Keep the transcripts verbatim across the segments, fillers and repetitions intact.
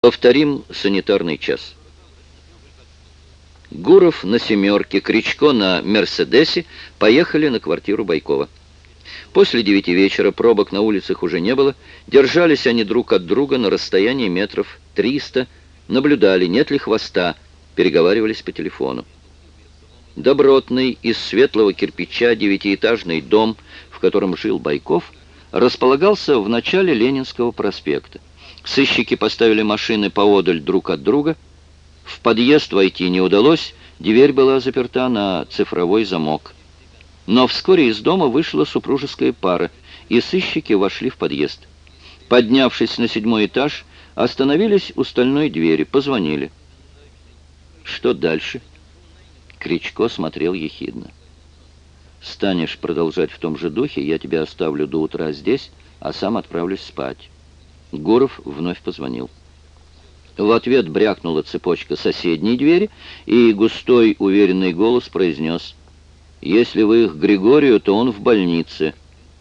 Повторим санитарный час. Гуров на «семерке», Кричко на «Мерседесе» поехали на квартиру Байкова. После девяти вечера пробок на улицах уже не было. Держались они друг от друга на расстоянии метров триста, наблюдали, нет ли хвоста, переговаривались по телефону. Добротный, из светлого кирпича девятиэтажный дом, в котором жил Байков, располагался в начале Ленинского проспекта. Сыщики поставили машины поодаль друг от друга. В подъезд войти не удалось, дверь была заперта на цифровой замок. Но вскоре из дома вышла супружеская пара, и сыщики вошли в подъезд. Поднявшись на седьмой этаж, остановились у стальной двери, позвонили. «Что дальше?» Кричко смотрел ехидно. «Станешь продолжать в том же духе, я тебя оставлю до утра здесь, а сам отправлюсь спать». Гуров вновь позвонил. В ответ брякнула цепочка соседней двери, и густой, уверенный голос произнес: «Если вы их Григорию, то он в больнице».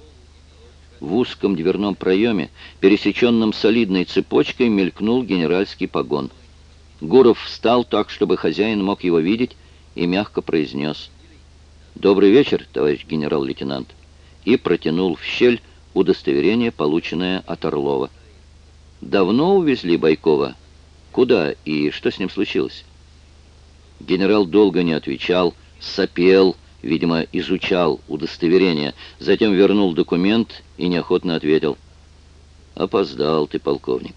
В узком дверном проеме, пересеченном солидной цепочкой, мелькнул генеральский погон. Гуров встал так, чтобы хозяин мог его видеть, и мягко произнес: «Добрый вечер, товарищ генерал-лейтенант», и протянул в щель удостоверение, полученное от Орлова. «Давно увезли Байкова? Куда и что с ним случилось?» Генерал долго не отвечал, сопел, видимо, изучал удостоверение, затем вернул документ и неохотно ответил: «Опоздал ты, полковник.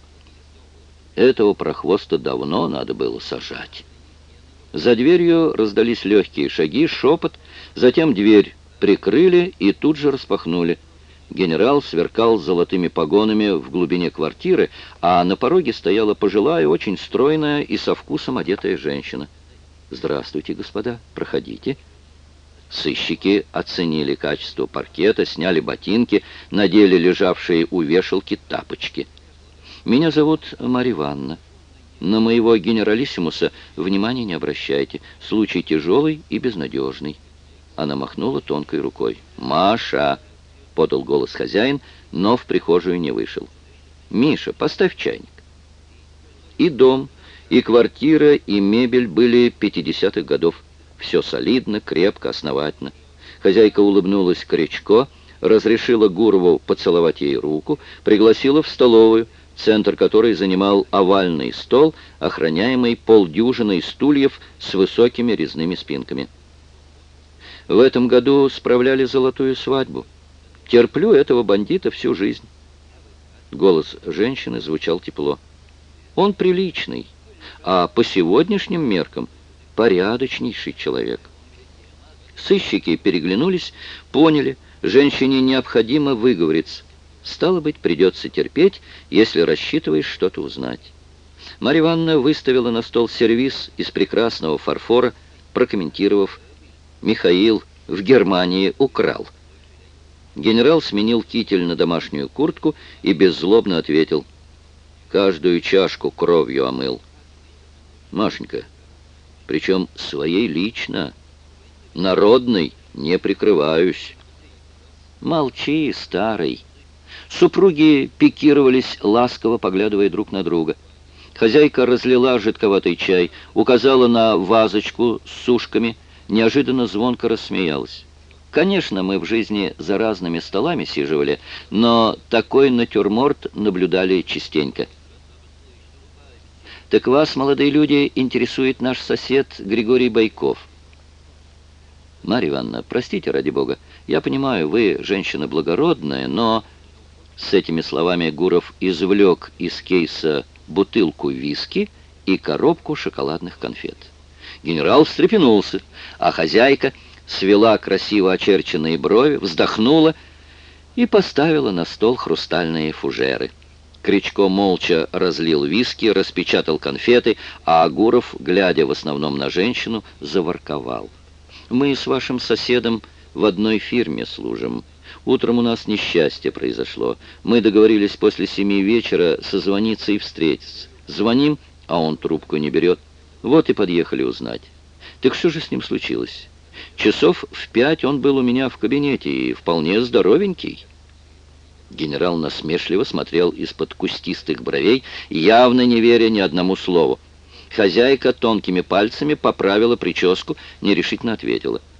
Этого прохвоста давно надо было сажать». За дверью раздались легкие шаги, шепот, затем дверь прикрыли и тут же распахнули. Генерал сверкал золотыми погонами в глубине квартиры, а на пороге стояла пожилая, очень стройная и со вкусом одетая женщина. «Здравствуйте, господа, проходите». Сыщики оценили качество паркета, сняли ботинки, надели лежавшие у вешалки тапочки. «Меня зовут Марья Ивановна. На моего генералиссимуса внимания не обращайте. Случай тяжелый и безнадежный». Она махнула тонкой рукой. «Маша!» — подал голос хозяин, но в прихожую не вышел. «Миша, поставь чайник». И дом, и квартира, и мебель были пятидесятых годов. Все солидно, крепко, основательно. Хозяйка улыбнулась Кричко, разрешила Гурову поцеловать ей руку, пригласила в столовую, центр которой занимал овальный стол, охраняемый полдюжиной стульев с высокими резными спинками. В этом году справляли золотую свадьбу. Терплю этого бандита всю жизнь». Голос женщины звучал тепло. «Он приличный, а по сегодняшним меркам порядочнейший человек». Сыщики переглянулись, поняли, женщине необходимо выговориться. Стало быть, придется терпеть, если рассчитываешь что-то узнать. Марья Ивановна выставила на стол сервиз из прекрасного фарфора, прокомментировав: «Михаил в Германии украл». Генерал сменил китель на домашнюю куртку и беззлобно ответил: «Каждую чашку кровью омыл». «Машенька, причем своей лично, народной не прикрываюсь». «Молчи, старый». Супруги пикировались, ласково поглядывая друг на друга. Хозяйка разлила жидковатый чай, указала на вазочку с сушками, неожиданно звонко рассмеялась. «Конечно, мы в жизни за разными столами сиживали, но такой натюрморт наблюдали частенько». «Так вас, молодые люди, интересует наш сосед Григорий Байков». «Марья Ивановна, простите, ради бога, я понимаю, вы женщина благородная, но...» С этими словами Гуров извлек из кейса бутылку виски и коробку шоколадных конфет. Генерал встрепенулся, а хозяйка свела красиво очерченные брови, вздохнула и поставила на стол хрустальные фужеры. Кричко молча разлил виски, распечатал конфеты, а Гуров, глядя в основном на женщину, заворковал: «Мы с вашим соседом в одной фирме служим. Утром у нас несчастье произошло. Мы договорились после семи вечера созвониться и встретиться. Звоним, а он трубку не берет. Вот и подъехали узнать. Так что же с ним случилось? Часов в пять он был у меня в кабинете и вполне здоровенький». Генерал насмешливо смотрел из-под кустистых бровей, явно не веря ни одному слову. Хозяйка тонкими пальцами поправила прическу, нерешительно ответила.